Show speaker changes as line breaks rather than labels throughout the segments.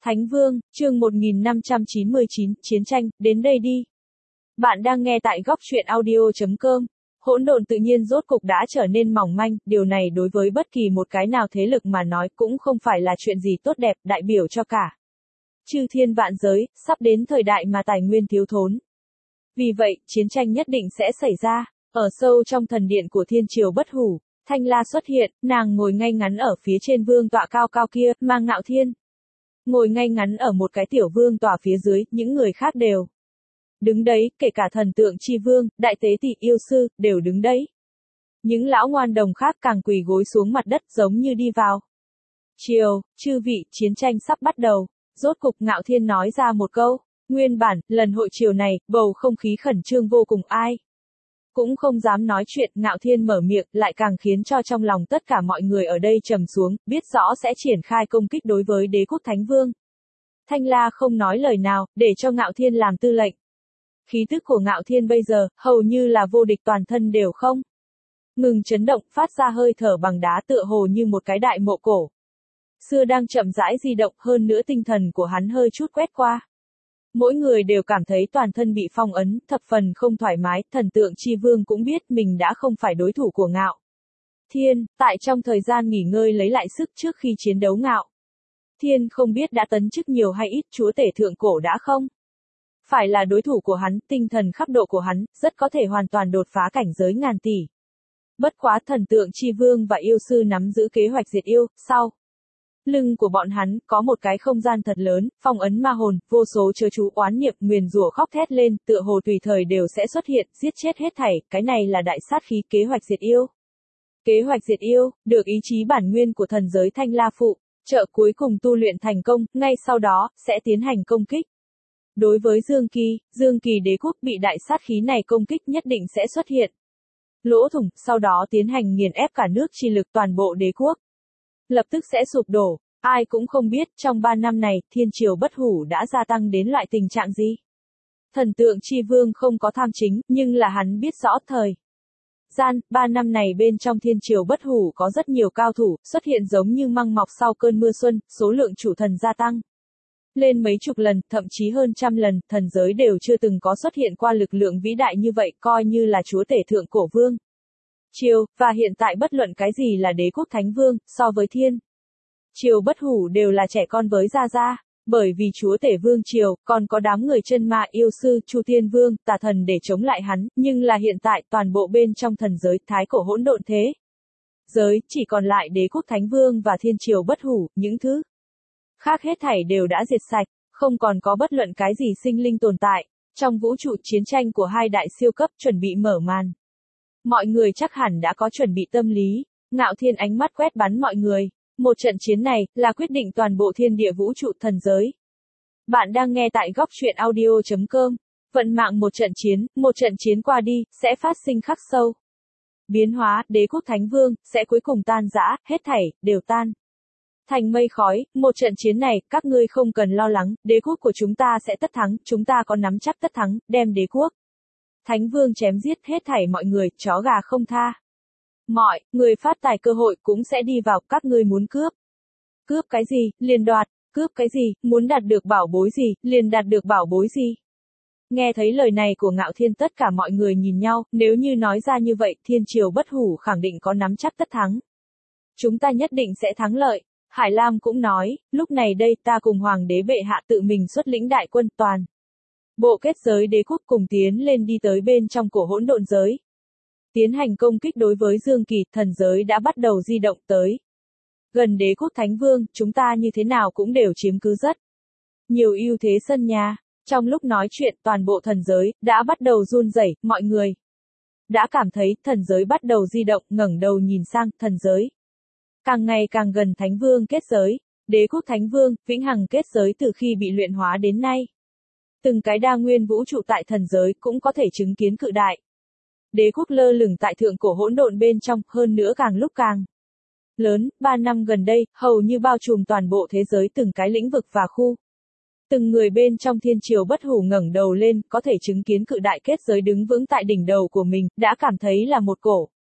Thánh Vương, chương 1599, Chiến tranh, đến đây đi. Bạn đang nghe tại góc truyện audio.com. Hỗn độn tự nhiên rốt cục đã trở nên mỏng manh, điều này đối với bất kỳ một cái nào thế lực mà nói cũng không phải là chuyện gì tốt đẹp, đại biểu cho cả chư thiên vạn giới, sắp đến thời đại mà tài nguyên thiếu thốn. Vì vậy, chiến tranh nhất định sẽ xảy ra. Ở sâu trong thần điện của thiên triều bất hủ, Thanh La xuất hiện, nàng ngồi ngay ngắn ở phía trên vương tọa cao cao kia, mà Ngạo Thiên ngồi ngay ngắn ở một cái tiểu vương tọa phía dưới, những người khác đều đứng đấy, kể cả thần tượng chi vương, đại tế tỷ yêu sư, đều đứng đấy. Những lão ngoan đồng khác càng quỳ gối xuống mặt đất giống như đi vào triều, chư vị, chiến tranh sắp bắt đầu. Rốt cục Ngạo Thiên nói ra một câu. Nguyên bản, lần hội triều này, bầu không khí khẩn trương vô cùng, ai cũng không dám nói chuyện. Ngạo Thiên mở miệng, lại càng khiến cho trong lòng tất cả mọi người ở đây trầm xuống, biết rõ sẽ triển khai công kích đối với đế quốc Thánh Vương. Thanh La không nói lời nào, để cho Ngạo Thiên làm tư lệnh. Khí tức của Ngạo Thiên bây giờ, hầu như là vô địch, toàn thân đều không ngừng chấn động, phát ra hơi thở bằng đá, tựa hồ như một cái đại mộ cổ xưa đang chậm rãi di động, hơn nữa tinh thần của hắn hơi chút quét qua. Mỗi người đều cảm thấy toàn thân bị phong ấn, thập phần không thoải mái. Thần tượng chi vương cũng biết mình đã không phải đối thủ của Ngạo Thiên, tại trong thời gian nghỉ ngơi lấy lại sức trước khi chiến đấu. Ngạo Thiên không biết đã tấn chức nhiều hay ít, chúa tể thượng cổ đã không phải là đối thủ của hắn, tinh thần khắp độ của hắn, rất có thể hoàn toàn đột phá cảnh giới ngàn tỷ. Bất quá thần tượng chi vương và yêu sư nắm giữ kế hoạch diệt yêu, sau lưng của bọn hắn, có một cái không gian thật lớn, phong ấn ma hồn, vô số chớ chú oán niệm, nguyền rủa khóc thét lên, tựa hồ tùy thời đều sẽ xuất hiện, giết chết hết thảy, cái này là đại sát khí, kế hoạch diệt yêu. Kế hoạch diệt yêu, được ý chí bản nguyên của thần giới Thanh La phụ trợ cuối cùng tu luyện thành công, ngay sau đó, sẽ tiến hành công kích. Đối với Dương Kỳ đế quốc bị đại sát khí này công kích nhất định sẽ xuất hiện lỗ thủng, sau đó tiến hành nghiền ép cả nước chi lực, toàn bộ đế quốc lập tức sẽ sụp đổ. Ai cũng không biết, trong 3 năm này, thiên triều bất hủ đã gia tăng đến loại tình trạng gì. Thần tượng chi vương không có tham chính, nhưng là hắn biết rõ thời gian, 3 năm này bên trong thiên triều bất hủ có rất nhiều cao thủ, xuất hiện giống như măng mọc sau cơn mưa xuân, số lượng chủ thần gia tăng lên mấy chục lần, thậm chí hơn trăm lần, thần giới đều chưa từng có xuất hiện qua lực lượng vĩ đại như vậy, coi như là chúa tể thượng cổ vương triều, và hiện tại bất luận cái gì là đế quốc Thánh Vương, so với thiên triều bất hủ đều là trẻ con với gia gia, bởi vì chúa tể vương triều, còn có đám người chân ma yêu sư, Chu Thiên Vương, tà thần để chống lại hắn, nhưng là hiện tại, toàn bộ bên trong thần giới, thái cổ hỗn độn thế giới, chỉ còn lại đế quốc Thánh Vương và thiên triều bất hủ, những thứ khác hết thảy đều đã diệt sạch, không còn có bất luận cái gì sinh linh tồn tại. Trong vũ trụ, chiến tranh của hai đại siêu cấp chuẩn bị mở màn. Mọi người chắc hẳn đã có chuẩn bị tâm lý. Ngạo Thiên ánh mắt quét bắn mọi người. Một trận chiến này, là quyết định toàn bộ thiên địa vũ trụ thần giới. Bạn đang nghe tại góc truyện audio.com. Vận mạng một trận chiến qua đi, sẽ phát sinh khắc sâu biến hóa, đế quốc Thánh Vương, sẽ cuối cùng tan rã, hết thảy, đều tan thành mây khói. Một trận chiến này, các ngươi không cần lo lắng, đế quốc của chúng ta sẽ tất thắng, chúng ta có nắm chắc tất thắng, đem đế quốc Thánh Vương chém giết hết thảy mọi người, chó gà không tha. Mọi người phát tài cơ hội cũng sẽ đi vào, các ngươi muốn cướp. Cướp cái gì, liền đoạt, cướp cái gì, muốn đạt được bảo bối gì, liền đạt được bảo bối gì. Nghe thấy lời này của Ngạo Thiên, tất cả mọi người nhìn nhau, nếu như nói ra như vậy, thiên triều bất hủ khẳng định có nắm chắc tất thắng. Chúng ta nhất định sẽ thắng lợi. Hải Lam cũng nói, lúc này đây ta cùng Hoàng đế bệ hạ tự mình xuất lĩnh đại quân toàn bộ kết giới đế quốc cùng tiến lên đi tới bên trong cổ hỗn độn giới. Tiến hành công kích đối với Dương Kỳ, thần giới đã bắt đầu di động tới gần đế quốc Thánh Vương, chúng ta như thế nào cũng đều chiếm cứ rất nhiều ưu thế sân nhà. Trong lúc nói chuyện, toàn bộ thần giới đã bắt đầu run rẩy, mọi người đã cảm thấy thần giới bắt đầu di động, ngẩng đầu nhìn sang thần giới. Càng ngày càng gần Thánh Vương kết giới, đế quốc Thánh Vương, vĩnh hằng kết giới từ khi bị luyện hóa đến nay. Từng cái đa nguyên vũ trụ tại thần giới cũng có thể chứng kiến cự đại. Đế quốc lơ lửng tại thượng cổ hỗn độn bên trong, hơn nữa càng lúc càng lớn. 3 năm gần đây, hầu như bao trùm toàn bộ thế giới, từng cái lĩnh vực và khu. Từng người bên trong thiên triều bất hủ ngẩng đầu lên, có thể chứng kiến cự đại kết giới đứng vững tại đỉnh đầu của mình, đã cảm thấy là một cổ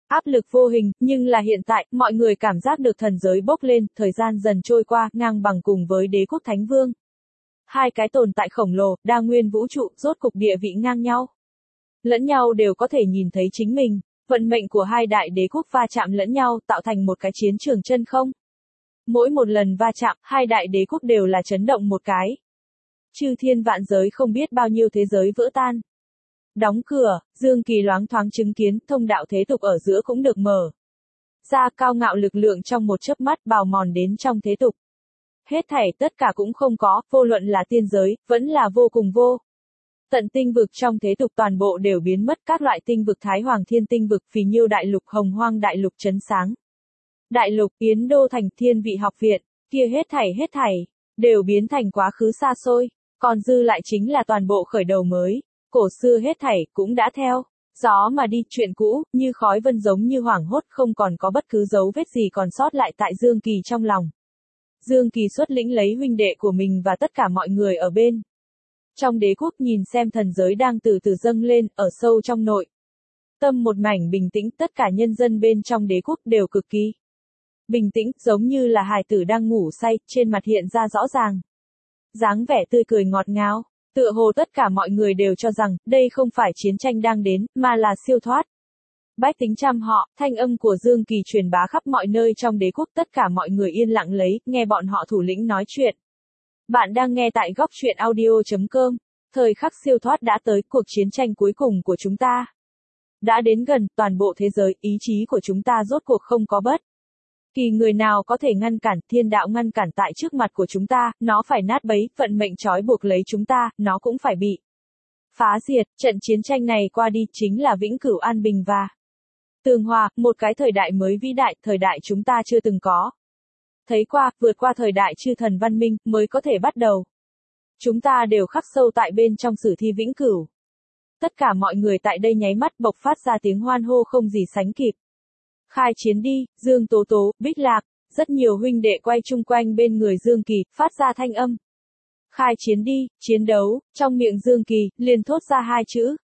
Áp lực vô hình, nhưng là hiện tại, mọi người cảm giác được thần giới bốc lên, thời gian dần trôi qua, ngang bằng cùng với đế quốc Thánh Vương. Hai cái tồn tại khổng lồ, đa nguyên vũ trụ, rốt cục địa vị ngang nhau. Lẫn nhau đều có thể nhìn thấy chính mình, vận mệnh của hai đại đế quốc va chạm lẫn nhau, tạo thành một cái chiến trường chân không. Mỗi một lần va chạm, hai đại đế quốc đều là chấn động một cái. Chư thiên vạn giới không biết bao nhiêu thế giới vỡ tan. Đóng cửa, Dương Kỳ loáng thoáng chứng kiến, thông đạo thế tục ở giữa cũng được mở ra, cao ngạo lực lượng trong một chớp mắt bào mòn đến trong thế tục. Hết thảy tất cả cũng không có, vô luận là tiên giới, vẫn là vô cùng vô tận tinh vực trong thế tục toàn bộ đều biến mất, các loại tinh vực Thái Hoàng Thiên tinh vực, Phì Nhiêu đại lục, Hồng Hoang đại lục, Chấn Sáng đại lục, Yến Đô thành, Thiên Vị học viện, kia hết thảy đều biến thành quá khứ xa xôi, còn dư lại chính là toàn bộ khởi đầu mới. Cổ xưa hết thảy cũng đã theo gió mà đi, chuyện cũ như khói vân giống như hoảng hốt, không còn có bất cứ dấu vết gì còn sót lại tại Dương Kỳ trong lòng. Dương Kỳ xuất lĩnh lấy huynh đệ của mình và tất cả mọi người ở bên trong đế quốc nhìn xem thần giới đang từ từ dâng lên, ở sâu trong nội tâm một mảnh bình tĩnh, tất cả nhân dân bên trong đế quốc đều cực kỳ bình tĩnh, giống như là hài tử đang ngủ say, trên mặt hiện ra rõ ràng dáng vẻ tươi cười ngọt ngào. Tựa hồ tất cả mọi người đều cho rằng, đây không phải chiến tranh đang đến, mà là siêu thoát. Bách tính trăm họ, thanh âm của Dương Kỳ truyền bá khắp mọi nơi trong đế quốc, tất cả mọi người yên lặng lấy, nghe bọn họ thủ lĩnh nói chuyện. Bạn đang nghe tại góc truyện audio.com. Thời khắc siêu thoát đã tới, cuộc chiến tranh cuối cùng của chúng ta đã đến gần, toàn bộ thế giới, ý chí của chúng ta rốt cuộc không có bất kỳ người nào có thể ngăn cản, thiên đạo ngăn cản tại trước mặt của chúng ta, nó phải nát bấy, vận mệnh trói buộc lấy chúng ta, nó cũng phải bị phá diệt. Trận chiến tranh này qua đi, chính là vĩnh cửu an bình và tường hòa, một cái thời đại mới vĩ đại, thời đại chúng ta chưa từng có thấy qua, vượt qua thời đại chư thần văn minh, mới có thể bắt đầu. Chúng ta đều khắc sâu tại bên trong sử thi vĩnh cửu. Tất cả mọi người tại đây nháy mắt bộc phát ra tiếng hoan hô không gì sánh kịp. Khai chiến đi, Dương Tố Tố, Bích Lạc, rất nhiều huynh đệ quay chung quanh bên người Dương Kỳ, phát ra thanh âm. Khai chiến đi, chiến đấu, trong miệng Dương Kỳ, liền thốt ra hai chữ,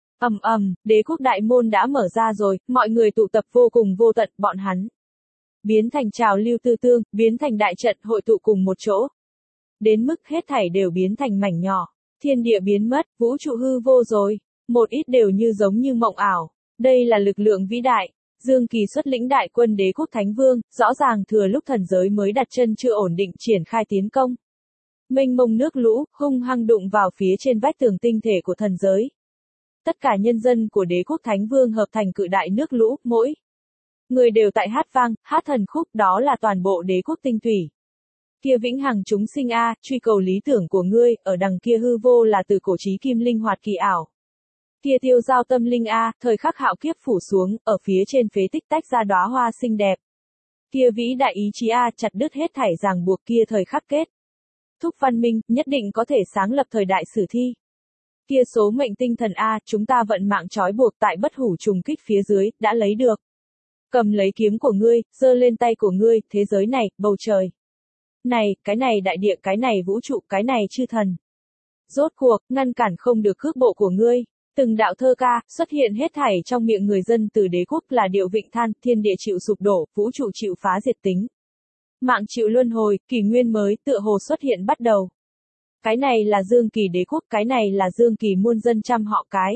đế quốc đại môn đã mở ra rồi, mọi người tụ tập vô cùng vô tận, bọn hắn biến thành trào lưu tư tương, biến thành đại trận hội tụ cùng một chỗ. Đến mức hết thảy đều biến thành mảnh nhỏ, thiên địa biến mất, vũ trụ hư vô rồi, một ít đều như giống như mộng ảo. Đây là lực lượng vĩ đại. Dương Kỳ xuất lĩnh đại quân đế quốc Thánh Vương, rõ ràng thừa lúc thần giới mới đặt chân chưa ổn định triển khai tiến công. Mênh mông nước lũ, hung hăng đụng vào phía trên vách tường tinh thể của thần giới. Tất cả nhân dân của đế quốc Thánh Vương hợp thành cự đại nước lũ, mỗi người đều tại hát vang, hát thần khúc, đó là toàn bộ đế quốc tinh thủy. Kia vĩnh hằng chúng sinh a, truy cầu lý tưởng của ngươi, ở đằng kia hư vô là từ cổ chí kim linh hoạt kỳ ảo. Kia tiêu giao tâm linh a, thời khắc hạo kiếp phủ xuống, ở phía trên phế tích tách ra đóa hoa xinh đẹp. Kia vĩ đại ý chí a, chặt đứt hết thảy ràng buộc, kia thời khắc kết thúc văn minh, nhất định có thể sáng lập thời đại sử thi. Kia số mệnh tinh thần a, chúng ta vận mạng trói buộc tại bất hủ trùng kích phía dưới, đã lấy được. Cầm lấy kiếm của ngươi, giơ lên tay của ngươi, thế giới này, bầu trời này, cái này đại địa, cái này vũ trụ, cái này chư thần. Rốt cuộc, ngăn cản không được cước bộ của ngươi. Từng đạo thơ ca, xuất hiện hết thảy trong miệng người dân từ đế quốc là điệu vịnh than, thiên địa chịu sụp đổ, vũ trụ chịu phá diệt tính. Mạng chịu luân hồi, kỷ nguyên mới, tựa hồ xuất hiện bắt đầu. Cái này là Dương Kỳ đế quốc, cái này là Dương Kỳ muôn dân trăm họ, cái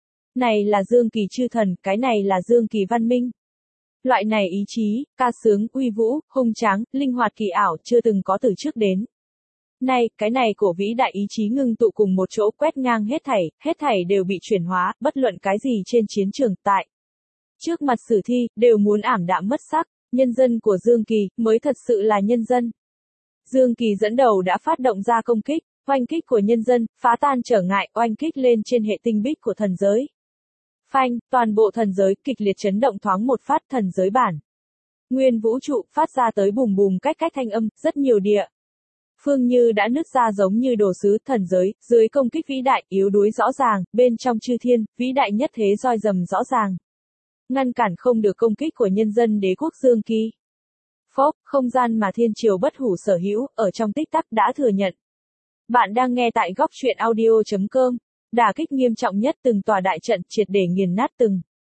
này là Dương Kỳ chư thần, cái này là Dương Kỳ văn minh. Loại này ý chí, ca sướng, uy vũ, hung tráng, linh hoạt kỳ ảo, chưa từng có từ trước đến nay, cái này của vĩ đại ý chí ngưng tụ cùng một chỗ, quét ngang hết thảy đều bị chuyển hóa, bất luận cái gì trên chiến trường, tại trước mặt sử thi, đều muốn ảm đạm mất sắc, nhân dân của Dương Kỳ, mới thật sự là nhân dân. Dương Kỳ dẫn đầu đã phát động ra công kích, oanh kích của nhân dân, phá tan trở ngại, oanh kích lên trên hệ tinh bích của thần giới. Phanh, toàn bộ thần giới, kịch liệt chấn động thoáng một phát, thần giới bản nguyên vũ trụ, phát ra tới bùm bùm cách thanh âm, rất nhiều địa phương như đã nứt ra giống như đồ sứ, thần giới, dưới công kích vĩ đại, yếu đuối rõ ràng, bên trong chư thiên, vĩ đại nhất thế roi rầm rõ ràng. Ngăn cản không được công kích của nhân dân đế quốc Dương Kỳ. Phốc, không gian mà thiên triều bất hủ sở hữu, ở trong tích tắc đã thừa nhận. Bạn đang nghe tại góc truyện audio.com. Đả kích nghiêm trọng nhất, từng tòa đại trận, triệt để nghiền nát từng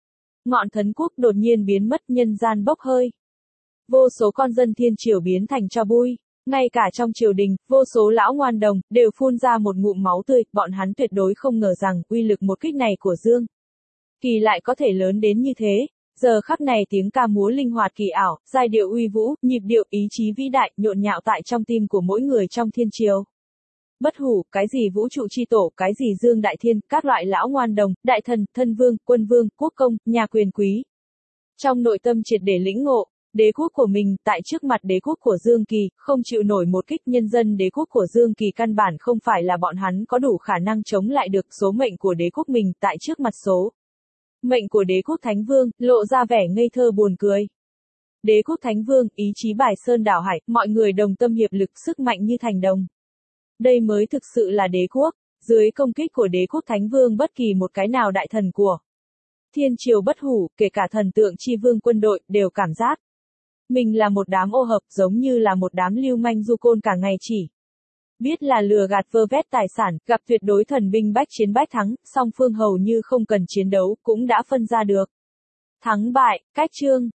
Ngọn Thần Quốc đột nhiên biến mất, nhân gian bốc hơi. Vô số con dân thiên triều biến thành tro bụi. Ngay cả trong triều đình, vô số lão ngoan đồng, đều phun ra một ngụm máu tươi, bọn hắn tuyệt đối không ngờ rằng, uy lực một kích này của Dương Kỳ lại có thể lớn đến như thế. Giờ khắc này tiếng ca múa linh hoạt kỳ ảo, giai điệu uy vũ, nhịp điệu ý chí vĩ đại, nhộn nhạo tại trong tim của mỗi người trong thiên triều. Bất hủ, cái gì vũ trụ chi tổ, cái gì Dương Đại Thiên, các loại lão ngoan đồng, đại thần, thân vương, quân vương, quốc công, nhà quyền quý. Trong nội tâm triệt để lĩnh ngộ, đế quốc của mình, tại trước mặt đế quốc của Dương Kỳ, không chịu nổi một kích, nhân dân đế quốc của Dương Kỳ căn bản không phải là bọn hắn có đủ khả năng chống lại được số mệnh của đế quốc mình, tại trước mặt số mệnh của đế quốc Thánh Vương, lộ ra vẻ ngây thơ buồn cười. Đế quốc Thánh Vương, ý chí bài sơn đảo hải, mọi người đồng tâm hiệp lực, sức mạnh như thành đồng. Đây mới thực sự là đế quốc. Dưới công kích của đế quốc Thánh Vương, bất kỳ một cái nào đại thần của thiên triều bất hủ, kể cả thần tượng chi vương quân đội, đều cảm giác mình là một đám ô hợp, giống như là một đám lưu manh du côn cả ngày chỉ biết là lừa gạt vơ vét tài sản, gặp tuyệt đối thần binh bách chiến bách thắng, song phương hầu như không cần chiến đấu, cũng đã phân ra được thắng bại. Cách chương